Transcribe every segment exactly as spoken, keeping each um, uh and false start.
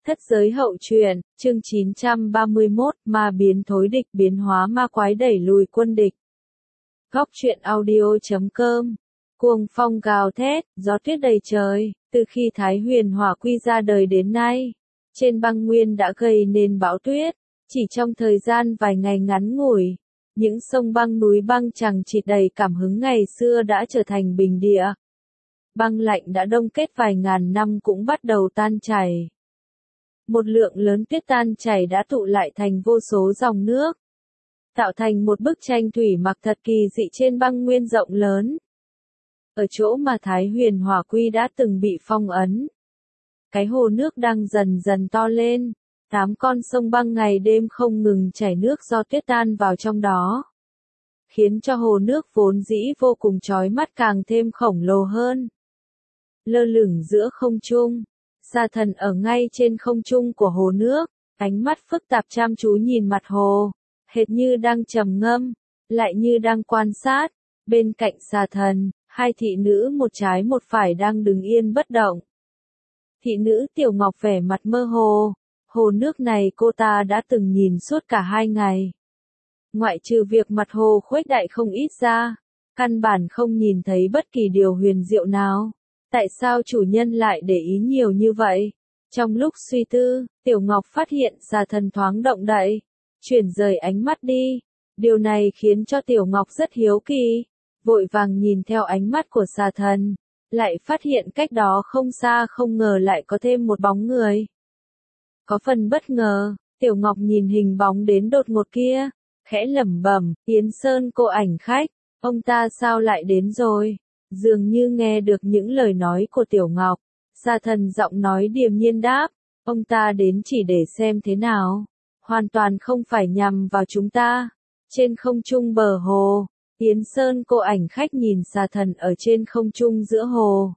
Thất giới hậu truyện, chương chín trăm ba mươi mốt, ma biến thối địch biến hóa ma quái đẩy lùi quân địch. Góc truyện audio chấm com. Cuồng phong gào thét, gió tuyết đầy trời, từ khi Thái Huyền Hỏa Quy ra đời đến nay, trên băng nguyên đã gây nên bão tuyết, chỉ trong thời gian vài ngày ngắn ngủi, những sông băng núi băng chằng chịt đầy cảm hứng ngày xưa đã trở thành bình địa. Băng lạnh đã đông kết vài ngàn năm cũng bắt đầu tan chảy. Một lượng lớn tuyết tan chảy đã tụ lại thành vô số dòng nước, tạo thành một bức tranh thủy mặc thật kỳ dị trên băng nguyên rộng lớn. Ở chỗ mà Thái Huyền Hỏa Quy đã từng bị phong ấn, cái hồ nước đang dần dần to lên, tám con sông băng ngày đêm không ngừng chảy nước do tuyết tan vào trong đó, khiến cho hồ nước vốn dĩ vô cùng chói mắt càng thêm khổng lồ hơn. Lơ lửng giữa không trung, Sa Thần ở ngay trên không trung của hồ nước, ánh mắt phức tạp chăm chú nhìn mặt hồ, hệt như đang trầm ngâm, lại như đang quan sát. Bên cạnh Sa Thần, hai thị nữ một trái một phải đang đứng yên bất động. Thị nữ Tiểu Ngọc vẻ mặt mơ hồ, hồ nước này cô ta đã từng nhìn suốt cả hai ngày. Ngoại trừ việc mặt hồ khuếch đại không ít ra, căn bản không nhìn thấy bất kỳ điều huyền diệu nào. Tại sao chủ nhân lại để ý nhiều như vậy? Trong lúc suy tư, Tiểu Ngọc phát hiện Sa Thần thoáng động đậy, chuyển rời ánh mắt đi. Điều này khiến cho Tiểu Ngọc rất hiếu kỳ, vội vàng nhìn theo ánh mắt của Sa Thần, lại phát hiện cách đó không xa không ngờ lại có thêm một bóng người. Có phần bất ngờ, Tiểu Ngọc nhìn hình bóng đến đột ngột kia, khẽ lẩm bẩm, Yến Sơn cô ảnh khách, ông ta sao lại đến rồi? Dường như nghe được những lời nói của Tiểu Ngọc, Sa Thần giọng nói điềm nhiên đáp, ông ta đến chỉ để xem thế nào, hoàn toàn không phải nhằm vào chúng ta. Trên không trung bờ hồ, Yến Sơn cô ảnh khách nhìn Sa Thần ở trên không trung giữa hồ.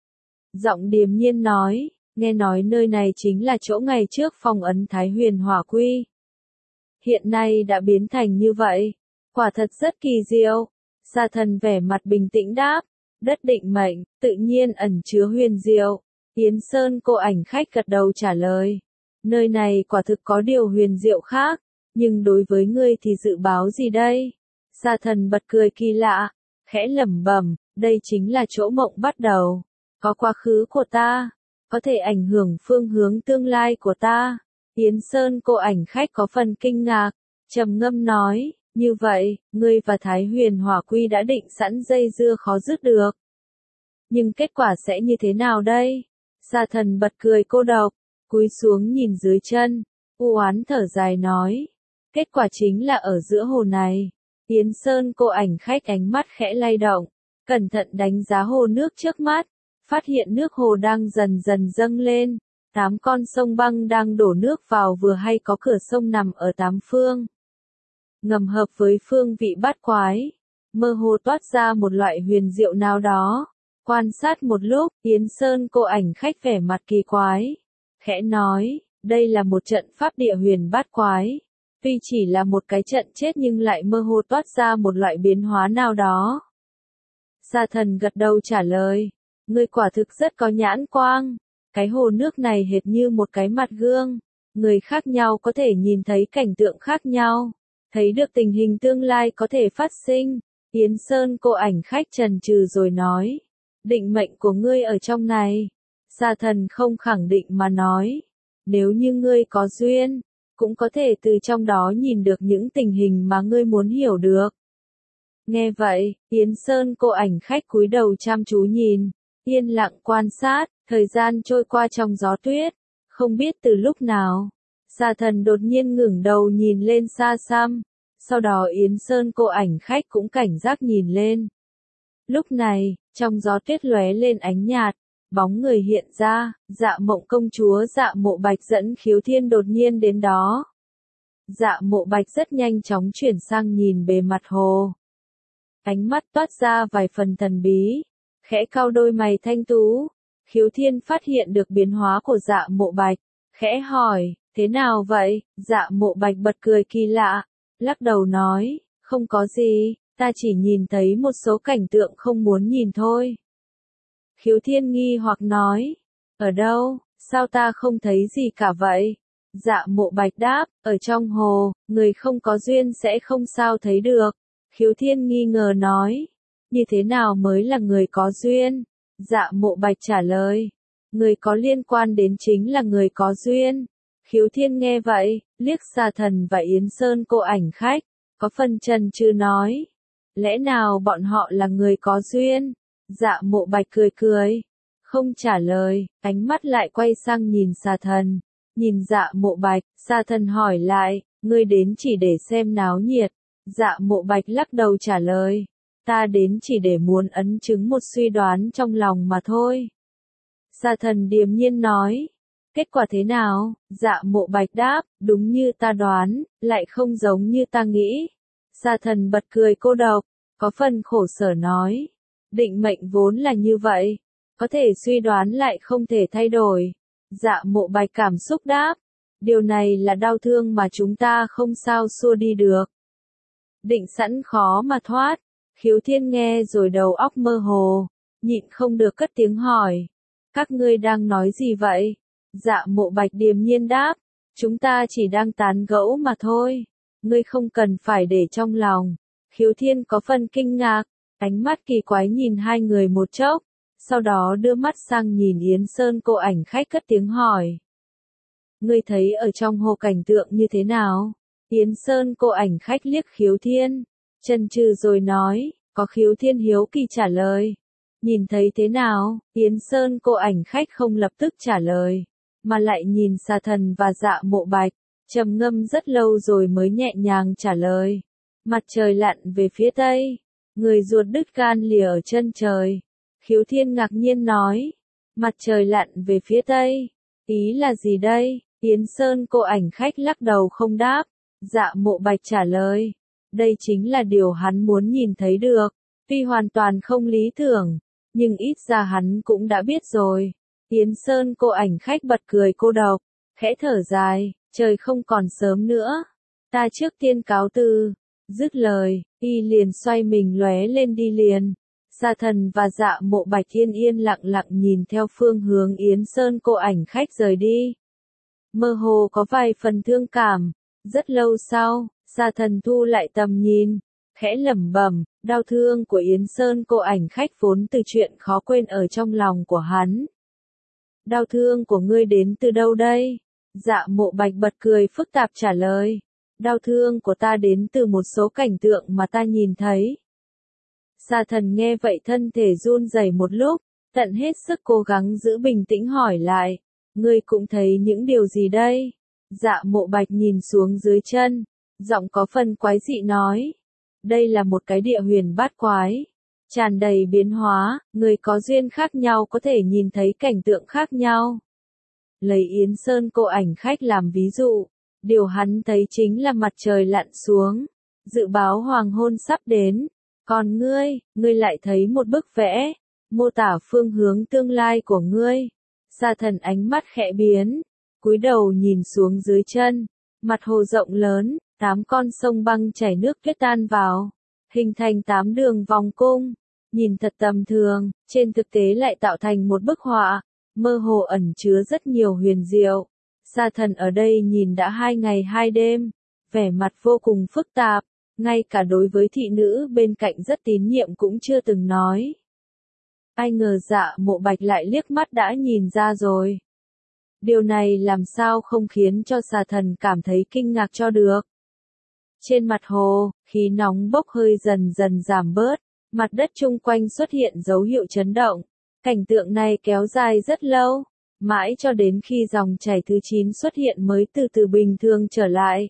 Giọng điềm nhiên nói, nghe nói nơi này chính là chỗ ngày trước phong ấn Thái Huyền Hỏa Quy. Hiện nay đã biến thành như vậy, quả thật rất kỳ diệu. Sa Thần vẻ mặt bình tĩnh đáp, đất định mệnh, tự nhiên ẩn chứa huyền diệu. Yến Sơn cô ảnh khách gật đầu trả lời, nơi này quả thực có điều huyền diệu khác, nhưng đối với ngươi thì dự báo gì đây? Sa Thần bật cười kỳ lạ, khẽ lẩm bẩm, đây chính là chỗ mộng bắt đầu, có quá khứ của ta, có thể ảnh hưởng phương hướng tương lai của ta. Yến Sơn cô ảnh khách có phần kinh ngạc, trầm ngâm nói, như vậy, ngươi và Thái Huyền Hỏa Quy đã định sẵn dây dưa khó dứt được. Nhưng kết quả sẽ như thế nào đây? Sa Thần bật cười cô độc, cúi xuống nhìn dưới chân, u oán thở dài nói, kết quả chính là ở giữa hồ này. Yến Sơn cô ảnh khách ánh mắt khẽ lay động, cẩn thận đánh giá hồ nước trước mắt, phát hiện nước hồ đang dần dần dâng lên, tám con sông băng đang đổ nước vào vừa hay có cửa sông nằm ở tám phương. Ngầm hợp với phương vị bát quái, mơ hồ toát ra một loại huyền diệu nào đó. Quan sát một lúc, Yến Sơn cô ảnh khách vẻ mặt kỳ quái, khẽ nói, đây là một trận pháp địa huyền bát quái. Tuy chỉ là một cái trận chết nhưng lại mơ hồ toát ra một loại biến hóa nào đó. Sa Thần gật đầu trả lời, ngươi quả thực rất có nhãn quang. Cái hồ nước này hệt như một cái mặt gương, người khác nhau có thể nhìn thấy cảnh tượng khác nhau, thấy được tình hình tương lai có thể phát sinh. Yến Sơn cô ảnh khách chần chừ rồi nói, định mệnh của ngươi ở trong này. Sa Thần không khẳng định mà nói, nếu như ngươi có duyên, cũng có thể từ trong đó nhìn được những tình hình mà ngươi muốn hiểu được. Nghe vậy, Yến Sơn cô ảnh khách cúi đầu chăm chú nhìn, yên lặng quan sát, thời gian trôi qua trong gió tuyết, không biết từ lúc nào, Sa Thần đột nhiên ngẩng đầu nhìn lên xa xăm, sau đó Yến Sơn cô ảnh khách cũng cảnh giác nhìn lên. Lúc này, trong gió tuyết lóe lên ánh nhạt, bóng người hiện ra, Dạ Mộng công chúa Dạ Mộ Bạch dẫn Khiếu Thiên đột nhiên đến đó. Dạ Mộ Bạch rất nhanh chóng chuyển sang nhìn bề mặt hồ. Ánh mắt toát ra vài phần thần bí, khẽ cau đôi mày thanh tú. Khiếu Thiên phát hiện được biến hóa của Dạ Mộ Bạch, khẽ hỏi, thế nào vậy? Dạ Mộ Bạch bật cười kỳ lạ, lắc đầu nói, không có gì, ta chỉ nhìn thấy một số cảnh tượng không muốn nhìn thôi. Khiếu Thiên nghi hoặc nói, ở đâu? Sao ta không thấy gì cả vậy? Dạ Mộ Bạch đáp, ở trong hồ, người không có duyên sẽ không sao thấy được. Khiếu Thiên nghi ngờ nói, như thế nào mới là người có duyên? Dạ Mộ Bạch trả lời, người có liên quan đến chính là người có duyên. Khiếu Thiên nghe vậy, liếc Xà Thần và Yến Sơn cô ảnh khách, có phần chần chừ nói, lẽ nào bọn họ là người có duyên? Dạ Mộ Bạch cười cười, không trả lời, ánh mắt lại quay sang nhìn Xà Thần. Nhìn Dạ Mộ Bạch, Xà Thần hỏi lại, ngươi đến chỉ để xem náo nhiệt. Dạ Mộ Bạch lắc đầu trả lời, ta đến chỉ để muốn ấn chứng một suy đoán trong lòng mà thôi. Xà Thần điềm nhiên nói, kết quả thế nào? Dạ Mộ Bạch đáp, đúng như ta đoán, lại không giống như ta nghĩ. Xà Thần bật cười cô độc, có phần khổ sở nói, định mệnh vốn là như vậy, có thể suy đoán lại không thể thay đổi. Dạ Mộ Bạch cảm xúc đáp, điều này là đau thương mà chúng ta không sao xua đi được. Định sẵn khó mà thoát. Khiếu Thiên nghe rồi đầu óc mơ hồ, nhịn không được cất tiếng hỏi, các ngươi đang nói gì vậy? Dạ Mộ Bạch điềm nhiên đáp, chúng ta chỉ đang tán gẫu mà thôi, ngươi không cần phải để trong lòng. Khiếu Thiên có phần kinh ngạc, ánh mắt kỳ quái nhìn hai người một chốc, sau đó đưa mắt sang nhìn Yến Sơn cô ảnh khách cất tiếng hỏi, ngươi thấy ở trong hồ cảnh tượng như thế nào? Yến Sơn cô ảnh khách liếc Khiếu Thiên, chần chừ rồi nói, có. Khiếu Thiên hiếu kỳ trả lời, nhìn thấy thế nào? Yến Sơn cô ảnh khách không lập tức trả lời, mà lại nhìn Xà Thần và Dạ Mộ Bạch, trầm ngâm rất lâu rồi mới nhẹ nhàng trả lời, mặt trời lặn về phía tây, người ruột đứt gan lìa ở chân trời. Khiếu Thiên ngạc nhiên nói, mặt trời lặn về phía tây, ý là gì đây? Yến Sơn cô ảnh khách lắc đầu không đáp. Dạ Mộ Bạch trả lời, đây chính là điều hắn muốn nhìn thấy được, tuy hoàn toàn không lý tưởng, nhưng ít ra hắn cũng đã biết rồi. Yến Sơn cô ảnh khách bật cười cô độc, khẽ thở dài, trời không còn sớm nữa, ta trước tiên cáo từ. Dứt lời, y liền xoay mình lóe lên đi liền. Xà Thần và Dạ Mộ Bạch yên yên lặng lặng nhìn theo phương hướng Yến Sơn cô ảnh khách rời đi. Mơ hồ có vài phần thương cảm. Rất lâu sau, Xà Thần thu lại tầm nhìn, khẽ lẩm bẩm, đau thương của Yến Sơn cô ảnh khách vốn từ chuyện khó quên ở trong lòng của hắn. Đau thương của ngươi đến từ đâu đây? Dạ Mộ Bạch bật cười phức tạp trả lời, đau thương của ta đến từ một số cảnh tượng mà ta nhìn thấy. Xà Thần nghe vậy thân thể run rẩy một lúc, tận hết sức cố gắng giữ bình tĩnh hỏi lại, ngươi cũng thấy những điều gì đây? Dạ Mộ Bạch nhìn xuống dưới chân, giọng có phần quái dị nói, đây là một cái địa huyền bát quái, tràn đầy biến hóa, người có duyên khác nhau có thể nhìn thấy cảnh tượng khác nhau. Lấy Yến Sơn cô ảnh khách làm ví dụ, điều hắn thấy chính là mặt trời lặn xuống, dự báo hoàng hôn sắp đến, còn ngươi, ngươi lại thấy một bức vẽ, mô tả phương hướng tương lai của ngươi. Xà Thần ánh mắt khẽ biến, cúi đầu nhìn xuống dưới chân, mặt hồ rộng lớn, tám con sông băng chảy nước tuyết tan vào, hình thành tám đường vòng cung, nhìn thật tầm thường, trên thực tế lại tạo thành một bức họa, mơ hồ ẩn chứa rất nhiều huyền diệu. Xà Thần ở đây nhìn đã hai ngày hai đêm, vẻ mặt vô cùng phức tạp, ngay cả đối với thị nữ bên cạnh rất tín nhiệm cũng chưa từng nói. Ai ngờ Dạ Mộ Bạch lại liếc mắt đã nhìn ra rồi. Điều này làm sao không khiến cho Xà Thần cảm thấy kinh ngạc cho được. Trên mặt hồ, khí nóng bốc hơi dần dần giảm bớt, mặt đất chung quanh xuất hiện dấu hiệu chấn động. Cảnh tượng này kéo dài rất lâu, mãi cho đến khi dòng chảy thứ chín xuất hiện mới từ từ bình thường trở lại.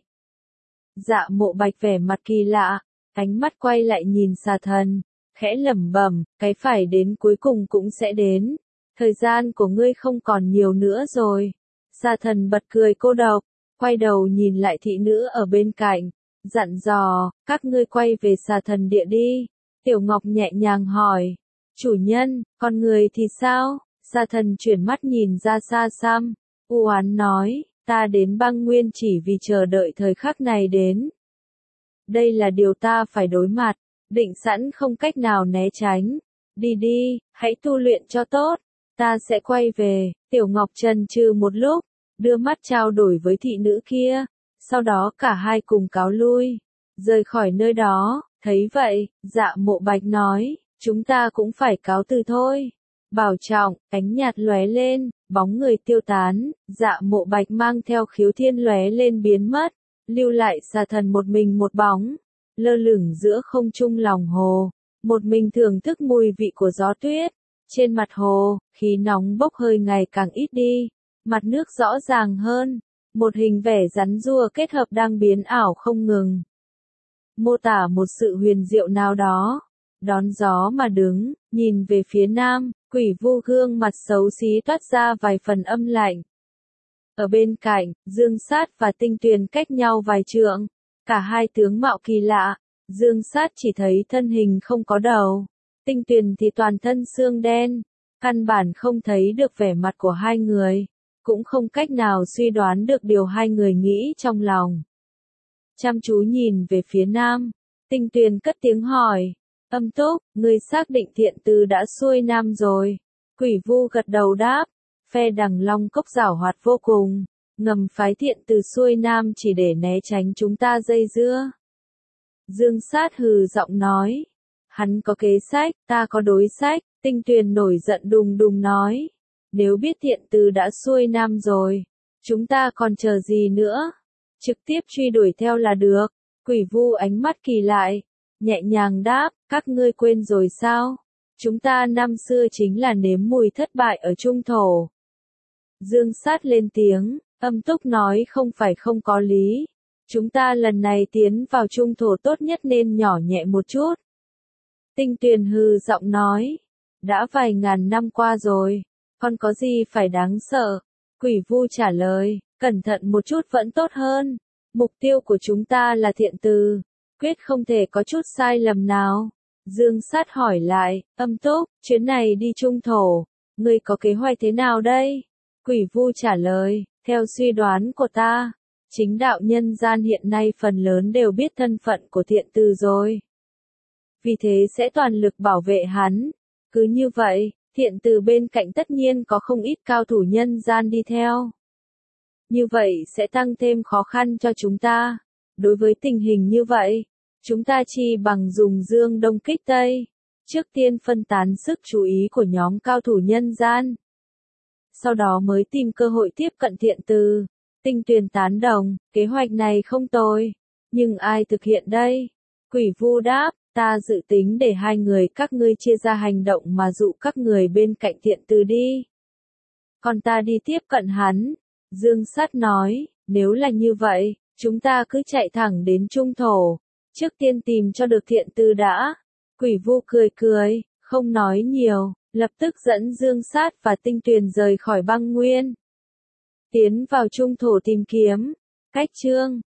Dạ Mộ Bạch vẻ mặt kỳ lạ, ánh mắt quay lại nhìn Xà Thần, khẽ lẩm bẩm, cái phải đến cuối cùng cũng sẽ đến. Thời gian của ngươi không còn nhiều nữa rồi. Xà Thần bật cười cô độc, quay đầu nhìn lại thị nữ ở bên cạnh, dặn dò, các ngươi quay về Xà Thần địa đi. Tiểu Ngọc nhẹ nhàng hỏi, chủ nhân, con người thì sao? Xà Thần chuyển mắt nhìn ra xa xăm, u oán nói, ta đến băng nguyên chỉ vì chờ đợi thời khắc này đến. Đây là điều ta phải đối mặt, định sẵn không cách nào né tránh. Đi đi, hãy tu luyện cho tốt. Ta sẽ quay về. Tiểu Ngọc chần chừ một lúc, đưa mắt trao đổi với thị nữ kia, sau đó cả hai cùng cáo lui, rời khỏi nơi đó. Thấy vậy, Dạ Mộ Bạch nói, chúng ta cũng phải cáo từ thôi. Bảo trọng, ánh nhạt lóe lên, bóng người tiêu tán, Dạ Mộ Bạch mang theo Khiếu Thiên lóe lên biến mất, lưu lại Xà Thần một mình một bóng, lơ lửng giữa không trung lòng hồ, một mình thưởng thức mùi vị của gió tuyết. Trên mặt hồ, khí nóng bốc hơi ngày càng ít đi, mặt nước rõ ràng hơn, một hình vẻ rắn rua kết hợp đang biến ảo không ngừng. Mô tả một sự huyền diệu nào đó. Đón gió mà đứng, nhìn về phía nam, Quỷ Vu gương mặt xấu xí toát ra vài phần âm lạnh. Ở bên cạnh, Dương Sát và Tinh Tuyền cách nhau vài trượng, cả hai tướng mạo kỳ lạ. Dương Sát chỉ thấy thân hình không có đầu, Tinh Tuyền thì toàn thân xương đen, căn bản không thấy được vẻ mặt của hai người, cũng không cách nào suy đoán được điều hai người nghĩ trong lòng. Chăm chú nhìn về phía nam, Tinh Tuyền cất tiếng hỏi, Âm Túc, ngươi xác định Thiện Từ đã xuôi nam rồi. Quỷ Vu gật đầu đáp, phe Đằng Long Cốc giảo hoạt vô cùng, ngầm phái Thiện Từ xuôi nam chỉ để né tránh chúng ta dây dưa. Dương Sát hừ giọng nói, hắn có kế sách, ta có đối sách. Tinh Tuyền nổi giận đùng đùng nói, nếu biết Thiện Từ đã xuôi nam rồi, chúng ta còn chờ gì nữa, trực tiếp truy đuổi theo là được. Quỷ Vu ánh mắt kỳ lại, nhẹ nhàng đáp, các ngươi quên rồi sao? Chúng ta năm xưa chính là nếm mùi thất bại ở Trung Thổ. Dương Sát lên tiếng, Âm Túc nói không phải không có lý. Chúng ta lần này tiến vào Trung Thổ tốt nhất nên nhỏ nhẹ một chút. Tinh Tuyền hừ giọng nói, đã vài ngàn năm qua rồi, còn có gì phải đáng sợ? Quỷ Vu trả lời, cẩn thận một chút vẫn tốt hơn. Mục tiêu của chúng ta là Thiện Từ, quyết không thể có chút sai lầm nào. Dương Sát hỏi lại, Âm Túc, chuyến này đi Trung Thổ, ngươi có kế hoạch thế nào đây? Quỷ Vu trả lời, theo suy đoán của ta, chính đạo nhân gian hiện nay phần lớn đều biết thân phận của Thiện Từ rồi. Vì thế sẽ toàn lực bảo vệ hắn. Cứ như vậy, Thiện Từ bên cạnh tất nhiên có không ít cao thủ nhân gian đi theo. Như vậy sẽ tăng thêm khó khăn cho chúng ta. Đối với tình hình như vậy, chúng ta chi bằng dùng Dương Đông kích Tây. Trước tiên phân tán sức chú ý của nhóm cao thủ nhân gian. Sau đó mới tìm cơ hội tiếp cận Thiện Từ. Tinh Tuyền tán đồng, kế hoạch này không tồi. Nhưng ai thực hiện đây? Quỷ Vu đáp, ta dự tính để hai người các ngươi chia ra hành động mà dụ các người bên cạnh Thiện Từ đi. Còn ta đi tiếp cận hắn. Dương Sát nói, nếu là như vậy, chúng ta cứ chạy thẳng đến Trung Thổ. Trước tiên tìm cho được Thiện Từ đã. Quỷ Vu cười cười, không nói nhiều, lập tức dẫn Dương Sát và Tinh Tuyền rời khỏi băng nguyên. Tiến vào Trung Thổ tìm kiếm. Cách chương